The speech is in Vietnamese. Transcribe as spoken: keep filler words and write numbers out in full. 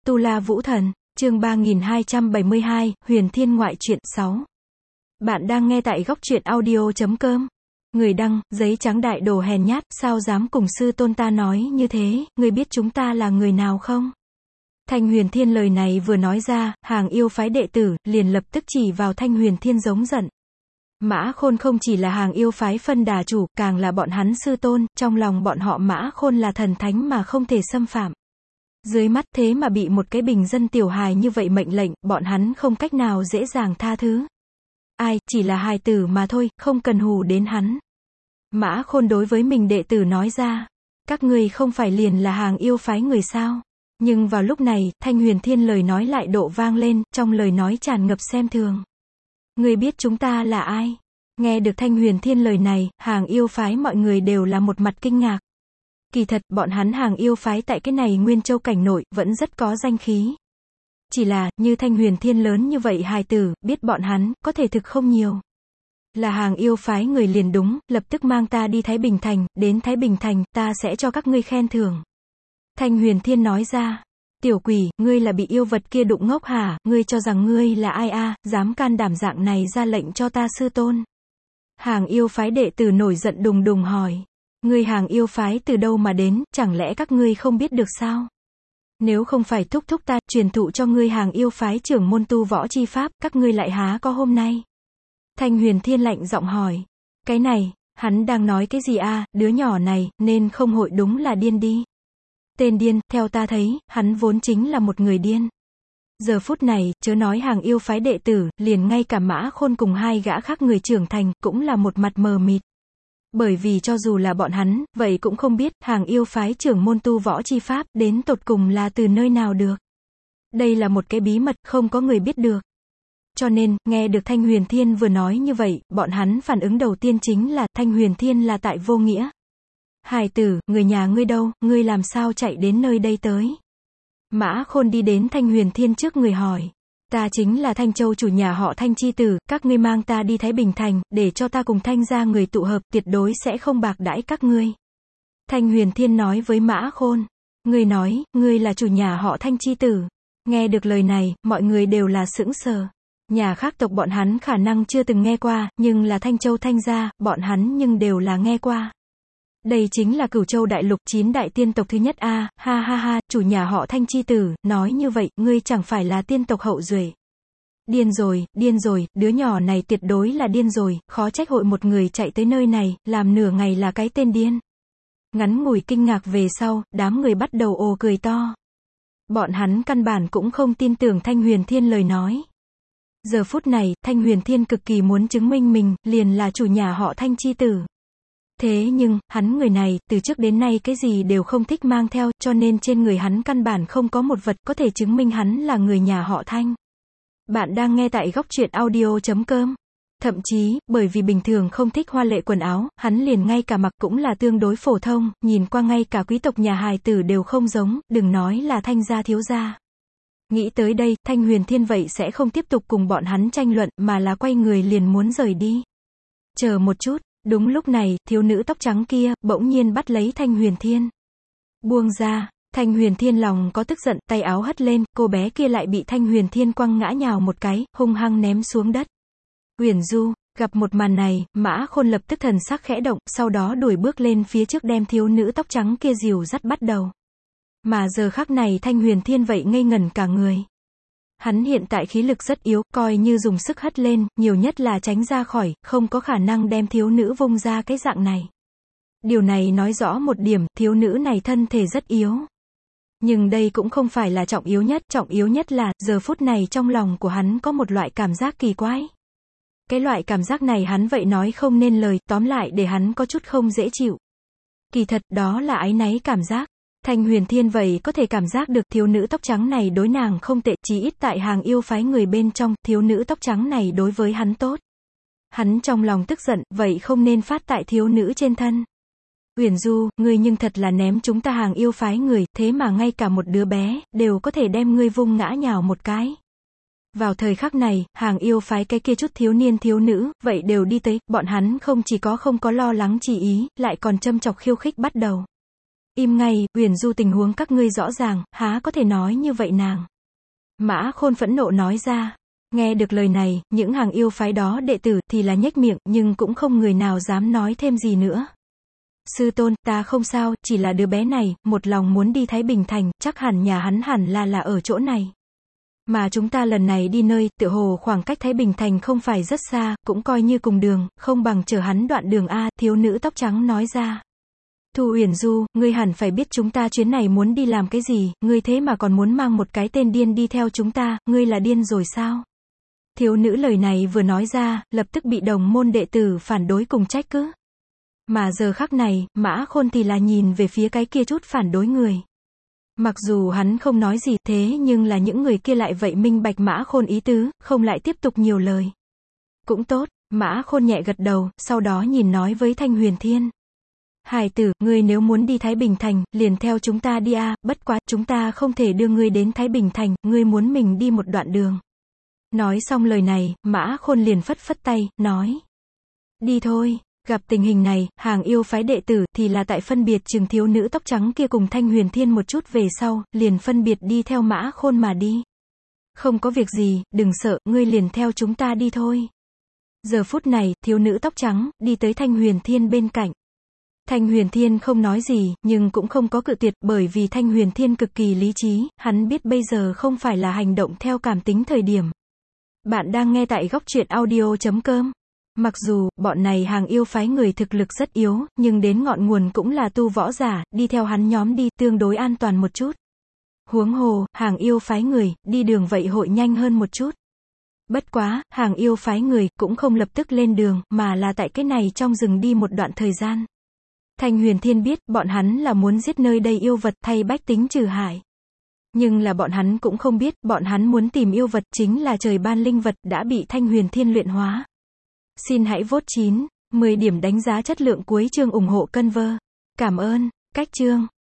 Tu La Vũ Thần, chương ba nghìn hai trăm bảy mươi hai, Huyền Thiên Ngoại truyện sáu. Bạn đang nghe tại góc truyện audio chấm com. Người đăng, giấy trắng đại đồ hèn nhát, sao dám cùng sư tôn ta nói như thế, người biết chúng ta là người nào không? Thanh Huyền Thiên lời này vừa nói ra, hàng yêu phái đệ tử, liền lập tức chỉ vào Thanh Huyền Thiên giống giận. Mã Khôn không chỉ là hàng yêu phái phân đà chủ, càng là bọn hắn sư tôn, trong lòng bọn họ Mã Khôn là thần thánh mà không thể xâm phạm. Dưới mắt thế mà bị một cái bình dân tiểu hài như vậy mệnh lệnh, bọn hắn không cách nào dễ dàng tha thứ. Ai, chỉ là hài tử mà thôi, không cần hù đến hắn. Mã Khôn đối với mình đệ tử nói ra, các ngươi không phải liền là hàng yêu phái người sao? Nhưng vào lúc này, Thanh Huyền Thiên lời nói lại độ vang lên, trong lời nói tràn ngập xem thường. Ngươi biết chúng ta là ai? Nghe được Thanh Huyền Thiên lời này, hàng yêu phái mọi người đều là một mặt kinh ngạc. Kỳ thật, bọn hắn hàng yêu phái tại cái này Nguyên Châu cảnh nội, vẫn rất có danh khí. Chỉ là, như Thanh Huyền Thiên lớn như vậy hài tử, biết bọn hắn, có thể thực không nhiều. Là hàng yêu phái người liền đúng, lập tức mang ta đi Thái Bình Thành, đến Thái Bình Thành, ta sẽ cho các ngươi khen thưởng. Thanh Huyền Thiên nói ra, tiểu quỷ, ngươi là bị yêu vật kia đụng ngốc hả, ngươi cho rằng ngươi là ai a, dám can đảm dạng này ra lệnh cho ta sư tôn. Hàng yêu phái đệ tử nổi giận đùng đùng hỏi. Ngươi hàng yêu phái từ đâu mà đến, chẳng lẽ các ngươi không biết được sao? Nếu không phải thúc thúc ta truyền thụ cho ngươi hàng yêu phái trưởng môn tu võ chi pháp, các ngươi lại há có hôm nay? Thanh Huyền Thiên lạnh giọng hỏi. Cái này, hắn đang nói cái gì a, đứa nhỏ này, nên không hội đúng là điên đi. Tên điên, theo ta thấy, hắn vốn chính là một người điên. Giờ phút này, chớ nói hàng yêu phái đệ tử, liền ngay cả Mã Khôn cùng hai gã khác người trưởng thành, cũng là một mặt mờ mịt. Bởi vì cho dù là bọn hắn, vậy cũng không biết, hàng yêu phái trưởng môn tu võ chi pháp, đến tột cùng là từ nơi nào được. Đây là một cái bí mật, không có người biết được. Cho nên, nghe được Thanh Huyền Thiên vừa nói như vậy, bọn hắn phản ứng đầu tiên chính là, Thanh Huyền Thiên là tại vô nghĩa. Hài tử, người nhà ngươi đâu, ngươi làm sao chạy đến nơi đây tới? Mã Khôn đi đến Thanh Huyền Thiên trước người hỏi. Ta chính là Thanh Châu chủ nhà họ Thanh chi tử, các ngươi mang ta đi Thái Bình Thành, để cho ta cùng Thanh gia người tụ hợp, tuyệt đối sẽ không bạc đãi các ngươi. Thanh Huyền Thiên nói với Mã Khôn. Ngươi nói, ngươi là chủ nhà họ Thanh chi tử. Nghe được lời này, mọi người đều là sững sờ. Nhà khác tộc bọn hắn khả năng chưa từng nghe qua, nhưng là Thanh Châu Thanh gia, bọn hắn nhưng đều là nghe qua. Đây chính là Cửu Châu đại lục chín đại tiên tộc thứ nhất a, à, ha ha ha, chủ nhà họ Thanh chi tử, nói như vậy, ngươi chẳng phải là tiên tộc hậu duệ. Điên rồi, điên rồi, đứa nhỏ này tuyệt đối là điên rồi, khó trách hội một người chạy tới nơi này, làm nửa ngày là cái tên điên. Ngắn ngủi kinh ngạc về sau, đám người bắt đầu ồ cười to. Bọn hắn căn bản cũng không tin tưởng Thanh Huyền Thiên lời nói. Giờ phút này, Thanh Huyền Thiên cực kỳ muốn chứng minh mình, liền là chủ nhà họ Thanh chi tử. Thế nhưng, hắn người này, từ trước đến nay cái gì đều không thích mang theo, cho nên trên người hắn căn bản không có một vật có thể chứng minh hắn là người nhà họ Thanh. Bạn đang nghe tại góc truyện audio chấm com. Thậm chí, bởi vì bình thường không thích hoa lệ quần áo, hắn liền ngay cả mặc cũng là tương đối phổ thông, nhìn qua ngay cả quý tộc nhà hài tử đều không giống, đừng nói là Thanh gia thiếu gia. Nghĩ tới đây, Thanh Huyền Thiên vậy sẽ không tiếp tục cùng bọn hắn tranh luận, mà là quay người liền muốn rời đi. Chờ một chút. Đúng lúc này, thiếu nữ tóc trắng kia, bỗng nhiên bắt lấy Thanh Huyền Thiên. Buông ra, Thanh Huyền Thiên lòng có tức giận, tay áo hất lên, cô bé kia lại bị Thanh Huyền Thiên quăng ngã nhào một cái, hung hăng ném xuống đất. Huyền Du, gặp một màn này, Mã Khôn lập tức thần sắc khẽ động, sau đó đuổi bước lên phía trước đem thiếu nữ tóc trắng kia dìu dắt bắt đầu. Mà giờ khắc này Thanh Huyền Thiên vậy ngây ngẩn cả người. Hắn hiện tại khí lực rất yếu, coi như dùng sức hất lên, nhiều nhất là tránh ra khỏi, không có khả năng đem thiếu nữ vung ra cái dạng này. Điều này nói rõ một điểm, thiếu nữ này thân thể rất yếu. Nhưng đây cũng không phải là trọng yếu nhất, trọng yếu nhất là, giờ phút này trong lòng của hắn có một loại cảm giác kỳ quái. Cái loại cảm giác này hắn vậy nói không nên lời, tóm lại để hắn có chút không dễ chịu. Kỳ thật, đó là áy náy cảm giác. Thanh Huyền Thiên vậy có thể cảm giác được thiếu nữ tóc trắng này đối nàng không tệ, chí ít tại hàng yêu phái người bên trong, thiếu nữ tóc trắng này đối với hắn tốt. Hắn trong lòng tức giận, vậy không nên phát tại thiếu nữ trên thân. Huyền Du, ngươi nhưng thật là ném chúng ta hàng yêu phái người, thế mà ngay cả một đứa bé, đều có thể đem ngươi vung ngã nhào một cái. Vào thời khắc này, hàng yêu phái cái kia chút thiếu niên thiếu nữ, vậy đều đi tới, bọn hắn không chỉ có không có lo lắng chỉ ý, lại còn châm chọc khiêu khích bắt đầu. Im ngay, Uyển Du tình huống các ngươi rõ ràng, há có thể nói như vậy nàng. Mã Khôn phẫn nộ nói ra. Nghe được lời này, những hàng yêu phái đó đệ tử thì là nhếch miệng, nhưng cũng không người nào dám nói thêm gì nữa. Sư tôn, ta không sao, chỉ là đứa bé này, một lòng muốn đi Thái Bình Thành, chắc hẳn nhà hắn hẳn là là ở chỗ này. Mà chúng ta lần này đi nơi, tựa hồ khoảng cách Thái Bình Thành không phải rất xa, cũng coi như cùng đường, không bằng chở hắn đoạn đường A, thiếu nữ tóc trắng nói ra. Thu Uyển Du, ngươi hẳn phải biết chúng ta chuyến này muốn đi làm cái gì, ngươi thế mà còn muốn mang một cái tên điên đi theo chúng ta, ngươi là điên rồi sao? Thiếu nữ lời này vừa nói ra, lập tức bị đồng môn đệ tử phản đối cùng trách cứ. Mà giờ khắc này, Mã Khôn thì là nhìn về phía cái kia chút phản đối người. Mặc dù hắn không nói gì thế nhưng là những người kia lại vậy minh bạch Mã Khôn ý tứ, không lại tiếp tục nhiều lời. Cũng tốt, Mã Khôn nhẹ gật đầu, sau đó nhìn nói với Thanh Huyền Thiên. Hải tử, ngươi nếu muốn đi Thái Bình Thành, liền theo chúng ta đi a, bất quá, chúng ta không thể đưa ngươi đến Thái Bình Thành, ngươi muốn mình đi một đoạn đường. Nói xong lời này, Mã Khôn liền phất phất tay, nói. Đi thôi. Gặp tình hình này, hàng yêu phái đệ tử thì là tại phân biệt chừng thiếu nữ tóc trắng kia cùng Thanh Huyền Thiên một chút về sau, liền phân biệt đi theo Mã Khôn mà đi. Không có việc gì, đừng sợ, ngươi liền theo chúng ta đi thôi. Giờ phút này, thiếu nữ tóc trắng, đi tới Thanh Huyền Thiên bên cạnh. Thanh Huyền Thiên không nói gì, nhưng cũng không có cự tuyệt, bởi vì Thanh Huyền Thiên cực kỳ lý trí, hắn biết bây giờ không phải là hành động theo cảm tính thời điểm. Bạn đang nghe tại góc truyện audio chấm com. Mặc dù, bọn này hàng yêu phái người thực lực rất yếu, nhưng đến ngọn nguồn cũng là tu võ giả, đi theo hắn nhóm đi, tương đối an toàn một chút. Huống hồ, hàng yêu phái người, đi đường vậy hội nhanh hơn một chút. Bất quá, hàng yêu phái người, cũng không lập tức lên đường, mà là tại cái này trong rừng đi một đoạn thời gian. Thanh Huyền Thiên biết, bọn hắn là muốn giết nơi đây yêu vật, thay bách tính trừ hại. Nhưng là bọn hắn cũng không biết, bọn hắn muốn tìm yêu vật chính là trời ban linh vật, đã bị Thanh Huyền Thiên luyện hóa. Xin hãy vote chín, mười điểm đánh giá chất lượng cuối chương ủng hộ Conver. Cảm ơn. Cách chương.